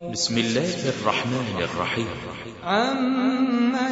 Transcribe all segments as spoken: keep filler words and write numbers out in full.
بسم الله الرحمن الرحيم. عما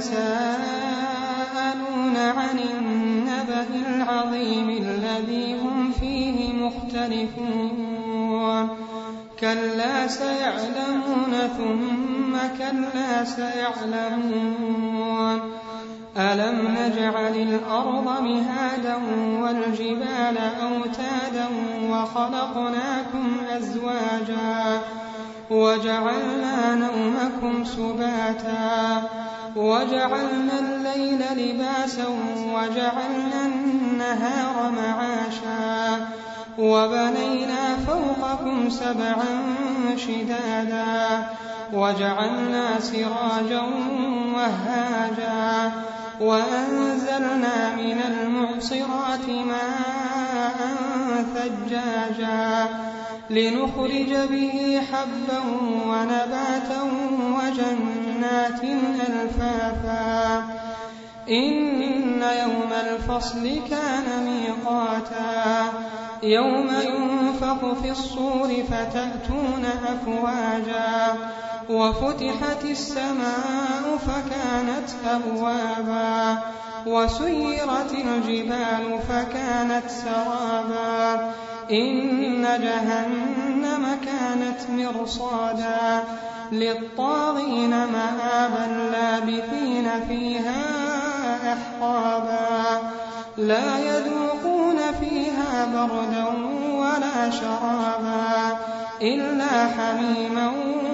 يتساءلون عن النبأ العظيم الذي هم فيه مختلفون كلا سيعلمون ثم كلا سيعلمون ألم نجعل الأرض مهادا والجبال أوتادا وخلقناكم أزواجا وجعلنا نومكم سباتا وجعلنا الليل لباسا وجعلنا النهار معاشا وبنينا فوقكم سبعا شدادا وجعلنا سراجا وهاجا وأنزلنا من المعصرات ماء ثجاجا لنخرج به حبا ونباتا وجنات ألفافا إن يوم الفصل كان ميقاتا يوم ينفخ في الصور فتأتون أفواجا وفتحت السماء فكانت أبوابا وسيرت الجبال فكانت سرابا إن جهنم كانت مرصادا للطاغين مآبا لابثين فيها أحقابا لا يذوقون فيها بردا ولا شرابا إلا حميما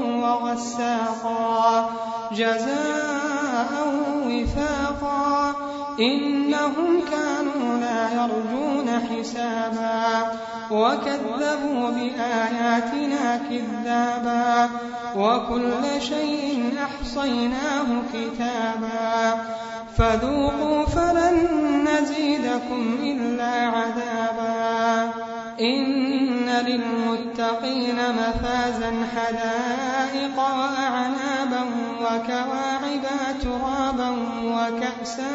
وغساقا جزاء وفاقا إنهم كانوا لا يرجون حسابا وكذبوا بآياتنا كذابا وكل شيء أحصيناه كتابا فذوقوا فلن نزيدكم إلا عذابا إن للمتقين مفازا حدائق وأعنابا وكواعب ترابا وكأسا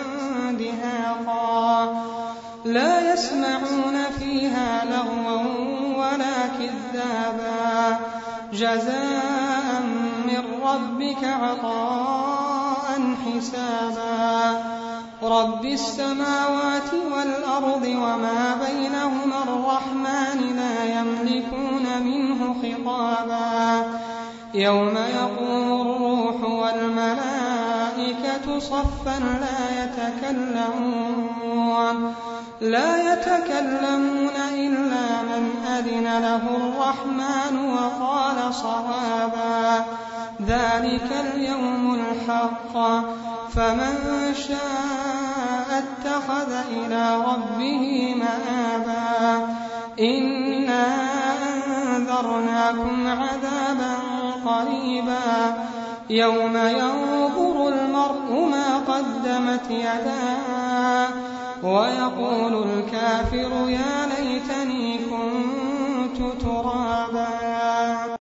دهاقا لا يسمعون فيها لغوا ولا كذابا جزاء من ربك عطاء حسابا رب السماوات والأرض وما بينهما الرحمن لا يملكون منه خطابا يوم يقوم الروح والملائكة صفا لا يتكلمون لا يتكلمون إلا من أذن له الرحمن وقال صوابا ذلك اليوم الحق فمن شاء اتخذ إلى ربه مآبا إنا أنذرناكم عذابا قريبا يوم ينظر المرء ما قدمت يداه ويقول الكافر يا ليتني كنت ترابا.